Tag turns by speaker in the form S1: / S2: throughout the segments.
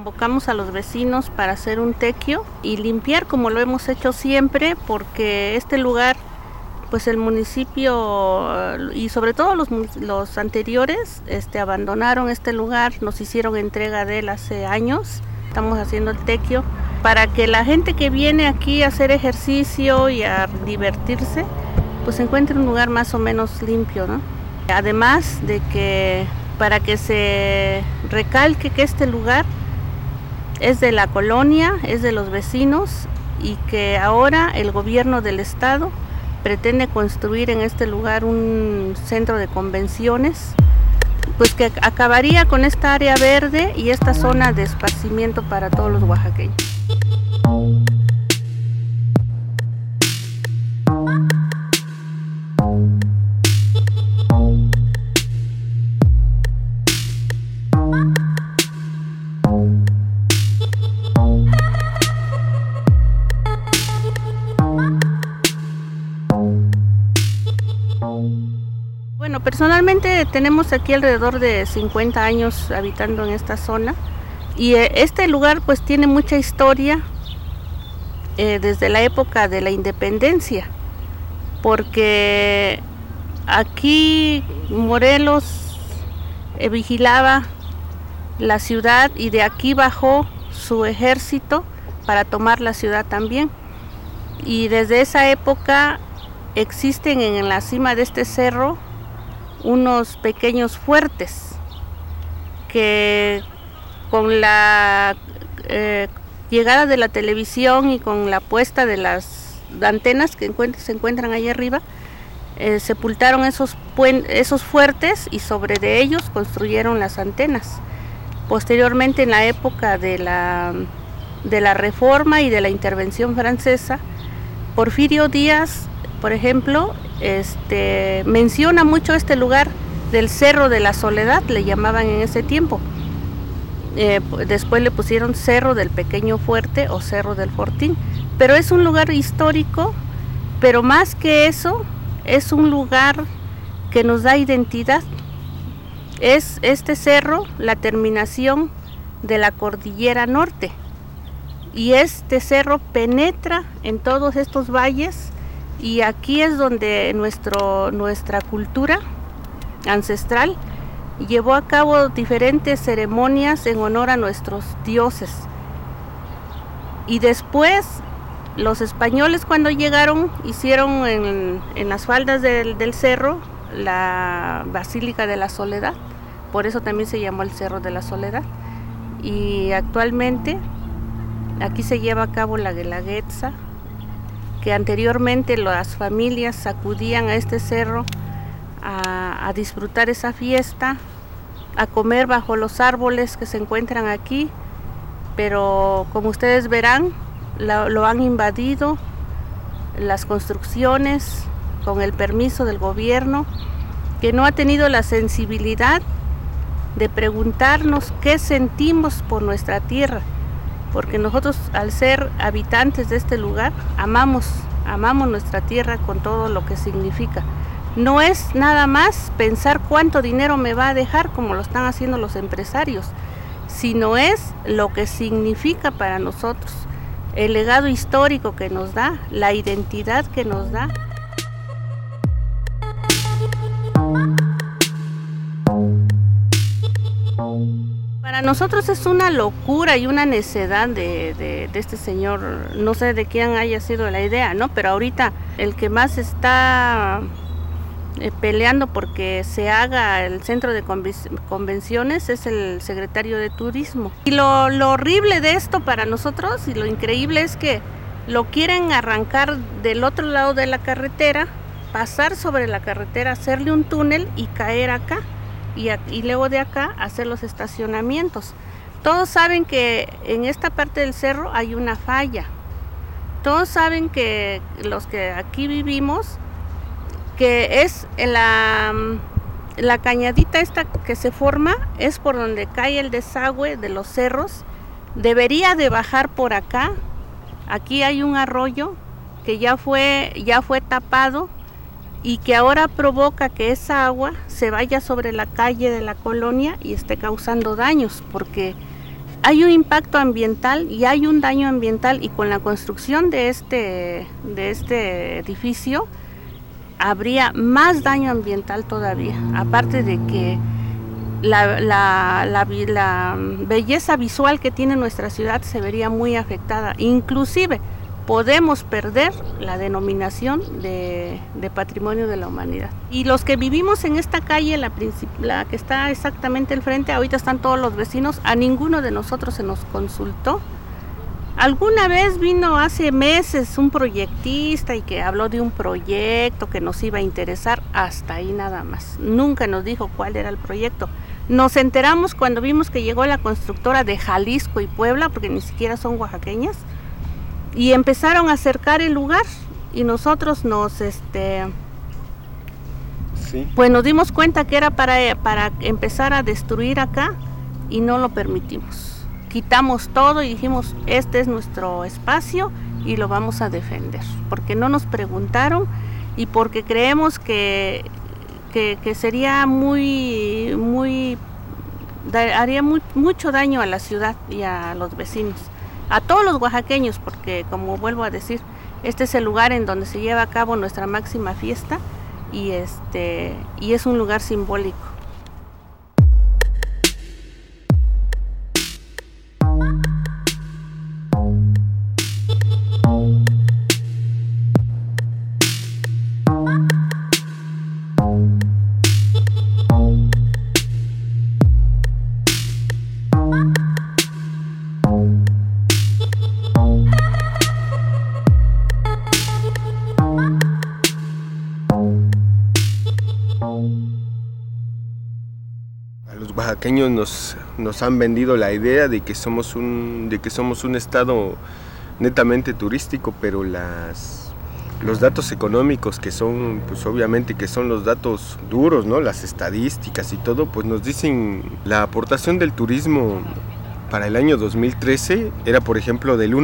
S1: Convocamos a los vecinos para hacer un tequio y limpiar como lo hemos hecho siempre, porque este lugar, pues el municipio y sobre todo los anteriores abandonaron este lugar, nos hicieron entrega de él hace años. Estamos haciendo el tequio para que la gente que viene aquí a hacer ejercicio y a divertirse, pues encuentre un lugar más o menos limpio, ¿no? Además de que para que se recalque que este lugar es de la colonia, es de los vecinos y que ahora el gobierno del estado pretende construir en este lugar un centro de convenciones, pues que acabaría con esta área verde y esta zona de esparcimiento para todos los oaxaqueños. Bueno, personalmente tenemos aquí alrededor de 50 años habitando en esta zona y este lugar pues tiene mucha historia desde la época de la independencia, porque aquí Morelos vigilaba la ciudad y de aquí bajó su ejército para tomar la ciudad también, y desde esa época existen en la cima de este cerro unos pequeños fuertes que con la llegada de la televisión y con la puesta de las antenas que se encuentran ahí arriba, sepultaron esos fuertes y sobre de ellos construyeron las antenas. Posteriormente, en la época de la Reforma y de la intervención francesa, Porfirio Díaz, por ejemplo, menciona mucho este lugar del Cerro de la Soledad, le llamaban en ese tiempo. Después le pusieron Cerro del Pequeño Fuerte o Cerro del Fortín, pero es un lugar histórico, pero más que eso, es un lugar que nos da identidad. Es este cerro la terminación de la Cordillera Norte, y este cerro penetra en todos estos valles, y aquí es donde nuestra cultura ancestral llevó a cabo diferentes ceremonias en honor a nuestros dioses. Y después los españoles, cuando llegaron, hicieron en las faldas del cerro la Basílica de la Soledad, por eso también se llamó el Cerro de la Soledad, y actualmente aquí se lleva a cabo la Guelaguetza, que anteriormente las familias acudían a este cerro a disfrutar esa fiesta, a comer bajo los árboles que se encuentran aquí, pero como ustedes verán, lo han invadido las construcciones con el permiso del gobierno, que no ha tenido la sensibilidad de preguntarnos qué sentimos por nuestra tierra, porque nosotros, al ser habitantes de este lugar, amamos nuestra tierra con todo lo que significa. No es nada más pensar cuánto dinero me va a dejar, como lo están haciendo los empresarios, sino es lo que significa para nosotros, el legado histórico que nos da, la identidad que nos da. Para nosotros es una locura y una necedad de este señor, no sé de quién haya sido la idea, ¿no? Pero ahorita el que más está peleando porque se haga el centro de convenciones es el secretario de Turismo. Y lo horrible de esto para nosotros y lo increíble es que lo quieren arrancar del otro lado de la carretera, pasar sobre la carretera, hacerle un túnel y caer acá. Y luego de acá hacer los estacionamientos. Todos saben que en esta parte del cerro hay una falla. Todos saben que los que aquí vivimos, que es la cañadita esta que se forma, es por donde cae el desagüe de los cerros. Debería de bajar por acá. Aquí hay un arroyo que ya fue tapado, y que ahora provoca que esa agua se vaya sobre la calle de la colonia y esté causando daños, porque hay un impacto ambiental y hay un daño ambiental, y con la construcción de este edificio habría más daño ambiental todavía, aparte de que la belleza visual que tiene nuestra ciudad se vería muy afectada. Inclusive podemos perder la denominación de Patrimonio de la Humanidad. Y los que vivimos en esta calle, la que está exactamente al frente, ahorita están todos los vecinos, a ninguno de nosotros se nos consultó. Alguna vez vino hace meses un proyectista y que habló de un proyecto que nos iba a interesar, hasta ahí nada más. Nunca nos dijo cuál era el proyecto. Nos enteramos cuando vimos que llegó la constructora de Jalisco y Puebla, porque ni siquiera son oaxaqueñas, y empezaron a acercar el lugar, y nosotros pues nos dimos cuenta que era para empezar a destruir acá, y no lo permitimos. Quitamos todo y dijimos, este es nuestro espacio y lo vamos a defender, porque no nos preguntaron y porque creemos que sería haría mucho daño a la ciudad y a los vecinos, a todos los oaxaqueños, porque como vuelvo a decir, este es el lugar en donde se lleva a cabo nuestra máxima fiesta, y es un lugar simbólico.
S2: Oaxaqueños nos han vendido la idea de que somos un estado netamente turístico, pero los datos económicos, que son, pues obviamente que son los datos duros, ¿no? Las estadísticas y todo, pues nos dicen la aportación del turismo para el año 2013 era, por ejemplo, del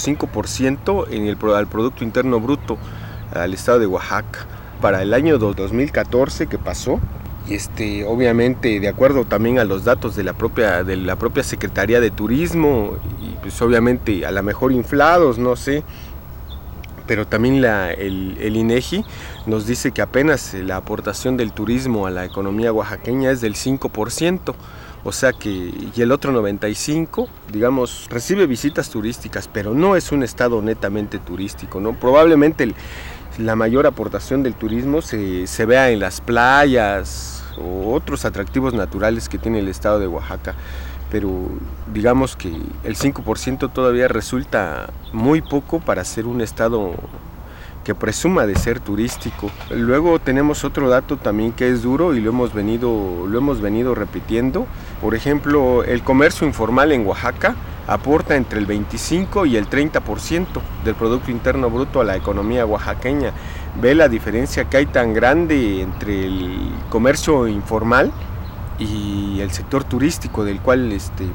S2: 1.5% al Producto Interno Bruto al estado de Oaxaca. Para el año 2014 que pasó, obviamente de acuerdo también a los datos de la propia Secretaría de Turismo, y pues obviamente a lo mejor inflados, no sé, pero también el INEGI nos dice que apenas la aportación del turismo a la economía oaxaqueña es del 5%, o sea que, y el otro 95%, digamos, recibe visitas turísticas, pero no es un estado netamente turístico, ¿no? Probablemente la mayor aportación del turismo se vea en las playas o otros atractivos naturales que tiene el estado de Oaxaca, pero digamos que el 5% todavía resulta muy poco para ser un estado que presuma de ser turístico. Luego tenemos otro dato también que es duro y lo hemos venido repitiendo. Por ejemplo, el comercio informal en Oaxaca aporta entre el 25 y el 30% del Producto Interno Bruto a la economía oaxaqueña. Ve la diferencia que hay tan grande entre el comercio informal y el sector turístico, del cual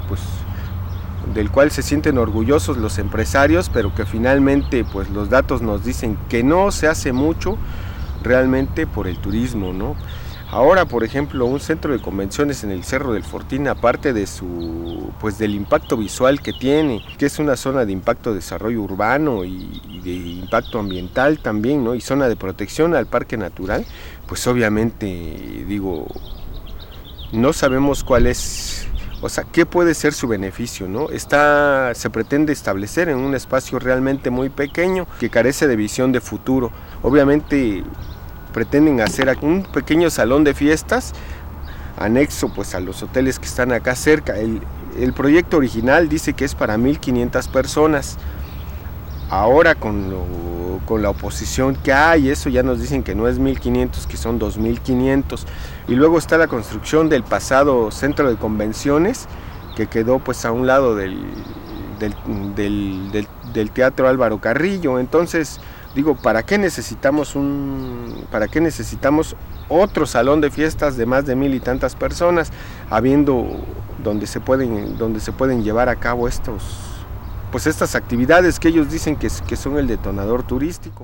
S2: se sienten orgullosos los empresarios, pero que finalmente pues los datos nos dicen que no se hace mucho realmente por el turismo, ¿no? Ahora, por ejemplo, un centro de convenciones en el Cerro del Fortín, aparte de del impacto visual que tiene, que es una zona de impacto de desarrollo urbano y de impacto ambiental también, ¿no? Y zona de protección al parque natural, pues obviamente, no sabemos cuál es, o sea, qué puede ser su beneficio, ¿no? Se pretende establecer en un espacio realmente muy pequeño que carece de visión de futuro. Obviamente pretenden hacer un pequeño salón de fiestas anexo pues a los hoteles que están acá cerca. El proyecto original dice que es para 1,500 personas. Ahora con la oposición que hay, eso ya nos dicen que no es 1,500, que son 2,500. Y luego está la construcción del pasado centro de convenciones, que quedó pues a un lado del Teatro Álvaro Carrillo. Entonces, ¿para qué necesitamos otro salón de fiestas de más de 1,000 y tantas personas, habiendo donde se pueden llevar a cabo estas actividades que ellos dicen que son el detonador turístico?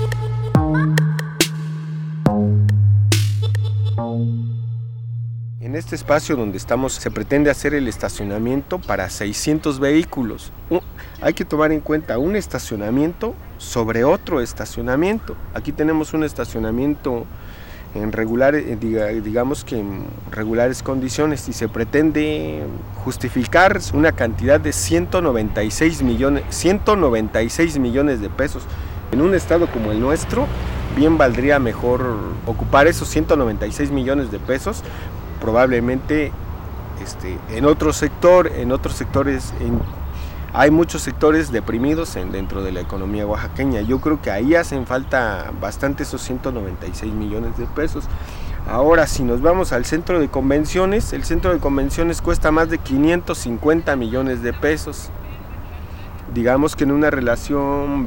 S2: En este espacio donde estamos se pretende hacer el estacionamiento para 600 vehículos. Hay que tomar en cuenta un estacionamiento sobre otro estacionamiento. Aquí tenemos un estacionamiento en digamos que en regulares condiciones, y se pretende justificar una cantidad de 196 millones de pesos. En un estado como el nuestro, bien valdría mejor ocupar esos 196 millones de pesos, probablemente en otros sectores, hay muchos sectores deprimidos dentro de la economía oaxaqueña. Yo creo que ahí hacen falta bastante esos 196 millones de pesos. Ahora, si nos vamos al centro de convenciones, el centro de convenciones cuesta más de 550 millones de pesos. Digamos que en una relación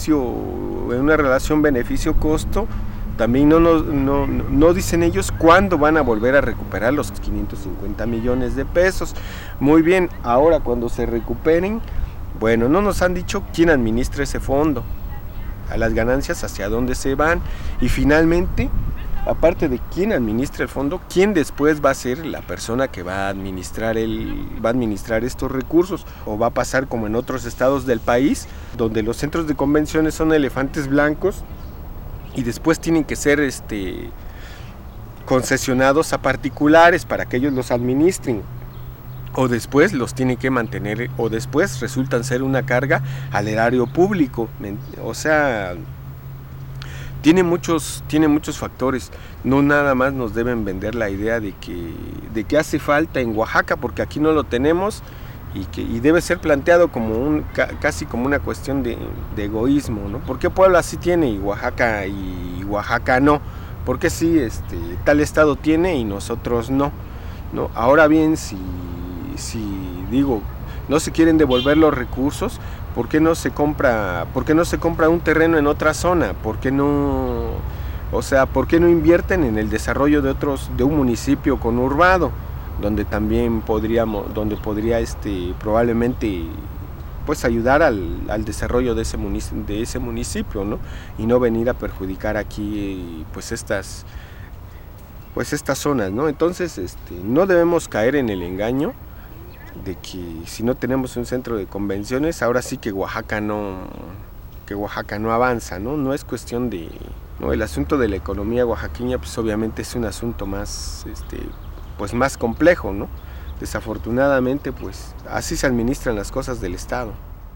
S2: beneficio-costo, también no dicen ellos cuándo van a volver a recuperar los 550 millones de pesos. Muy bien, ahora cuando se recuperen, bueno, no nos han dicho quién administra ese fondo, a las ganancias hacia dónde se van, y finalmente, aparte de quién administra el fondo, quién después va a ser la persona que va a administrar estos recursos, o va a pasar como en otros estados del país, donde los centros de convenciones son elefantes blancos y después tienen que ser concesionados a particulares para que ellos los administren, o después los tienen que mantener, o después resultan ser una carga al erario público. O sea, tiene muchos factores. No nada más nos deben vender la idea de que hace falta en Oaxaca, porque aquí no lo tenemos, y debe ser planteado como casi como una cuestión de egoísmo, ¿no? ¿Por qué Puebla sí tiene y Oaxaca no? ¿Por qué sí tal estado tiene y nosotros no? Ahora bien, si digo, no se quieren devolver los recursos, ¿por qué no se compra un terreno en otra zona? ¿Por qué no invierten en el desarrollo de un municipio conurbado, donde también podría probablemente pues ayudar al desarrollo de ese municipio, ¿no? Y no venir a perjudicar aquí pues estas zonas, ¿no? Entonces no debemos caer en el engaño de que si no tenemos un centro de convenciones, ahora sí que Oaxaca no avanza, ¿no? No es cuestión de, ¿no? El asunto de la economía oaxaqueña pues obviamente es un asunto más pues más complejo, ¿no? Desafortunadamente pues así se administran las cosas del estado.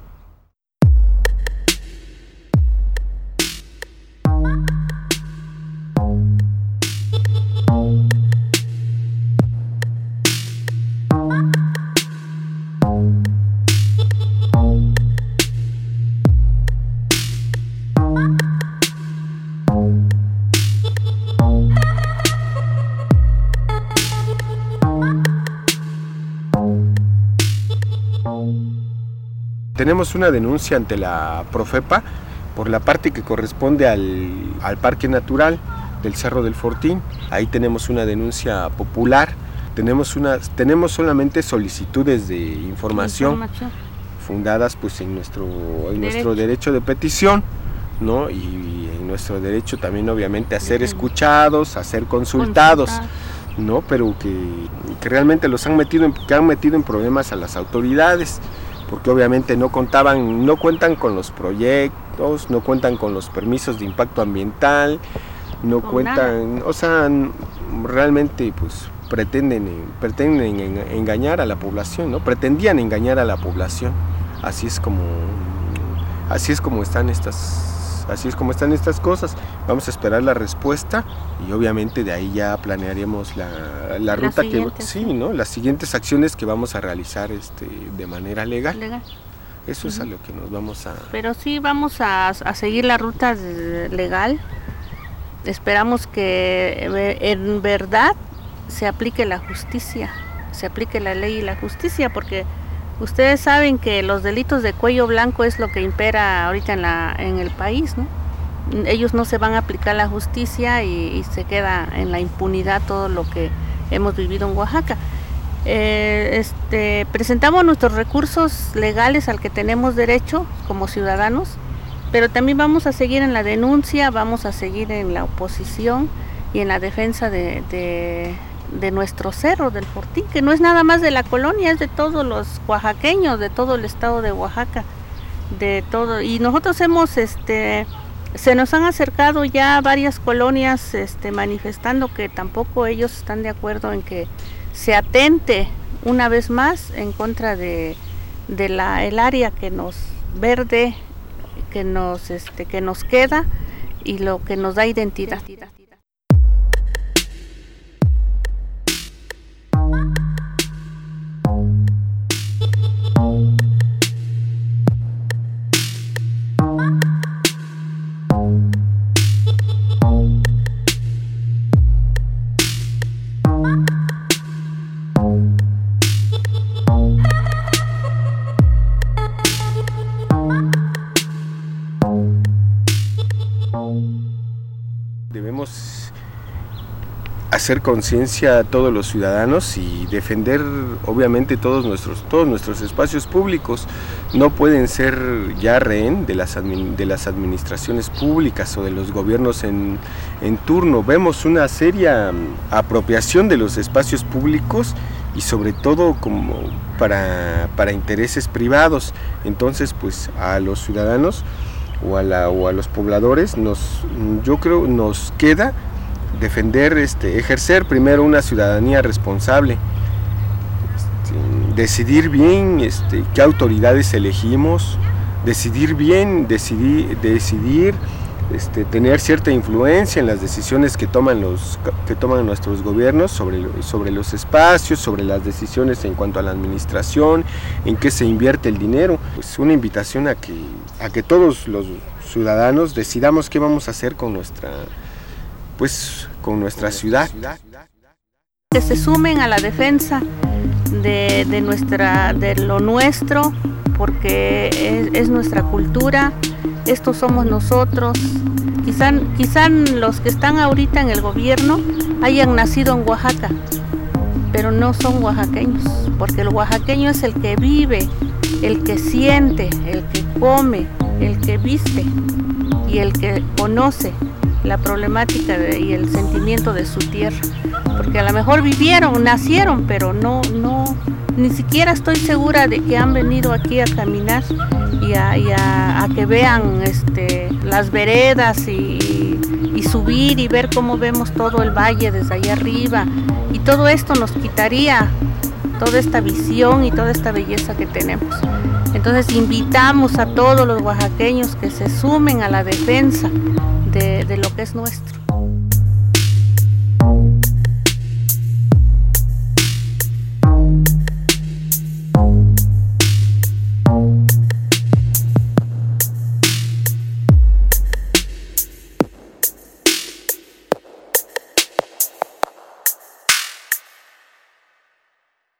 S2: Tenemos una denuncia ante la Profepa por la parte que corresponde al Parque Natural del Cerro del Fortín. Ahí tenemos una denuncia popular. Tenemos solamente solicitudes de información fundadas pues en nuestro derecho de petición, ¿no? Y en nuestro derecho también obviamente a ser escuchados, a ser consultados, ¿no? Pero que realmente han metido en problemas a las autoridades, porque obviamente no cuentan con los proyectos, no cuentan con los permisos de impacto ambiental, realmente pues pretenden engañar a la población, ¿no? Pretendían engañar a la población. Así es como están estas cosas. Vamos a esperar la respuesta y obviamente de ahí ya planearemos la ruta las siguientes acciones que vamos a realizar de manera legal. Eso es a lo que nos vamos a...
S1: Pero sí vamos a seguir la ruta legal. Esperamos que en verdad se aplique la justicia, se aplique la ley y la justicia, porque ustedes saben que los delitos de cuello blanco es lo que impera ahorita en el país, ¿no? Ellos no se van a aplicar la justicia y se queda en la impunidad todo lo que hemos vivido en Oaxaca. Presentamos nuestros recursos legales al que tenemos derecho como ciudadanos, pero también vamos a seguir en la denuncia, vamos a seguir en la oposición y en la defensa de de nuestro cerro, del Fortín, que no es nada más de la colonia, es de todos los oaxaqueños, de todo el estado de Oaxaca, de todo. Y nosotros se nos han acercado ya varias colonias manifestando que tampoco ellos están de acuerdo en que se atente una vez más en contra de el área que nos verde, que nos queda y lo que nos da identidad.
S2: Debemos hacer conciencia a todos los ciudadanos y defender obviamente todos nuestros espacios públicos. No pueden ser ya rehén de las administraciones públicas o de los gobiernos en turno. Vemos una seria apropiación de los espacios públicos y sobre todo como para intereses privados. Entonces, pues a los ciudadanos o a los pobladores yo creo nos queda defender, ejercer primero una ciudadanía responsable, decidir bien qué autoridades elegimos, decidir bien, decidir tener cierta influencia en las decisiones que toman nuestros gobiernos sobre los espacios, sobre las decisiones en cuanto a la administración, en qué se invierte el dinero. Pues una invitación a que todos los ciudadanos decidamos qué vamos a hacer con nuestra ciudad.
S1: Que se sumen a la defensa de lo nuestro, porque es nuestra cultura, estos somos nosotros. Quizá los que están ahorita en el gobierno hayan nacido en Oaxaca, pero no son oaxaqueños, porque el oaxaqueño es el que vive, el que siente, el que come, el que viste y el que conoce la problemática y el sentimiento de su tierra, porque a lo mejor nacieron, pero ni siquiera estoy segura de que han venido aquí a caminar y a que vean las veredas y subir y ver cómo vemos todo el valle desde allá arriba, y todo esto nos quitaría toda esta visión y toda esta belleza que tenemos. Entonces invitamos a todos los oaxaqueños que se sumen a la defensa de lo que es nuestro.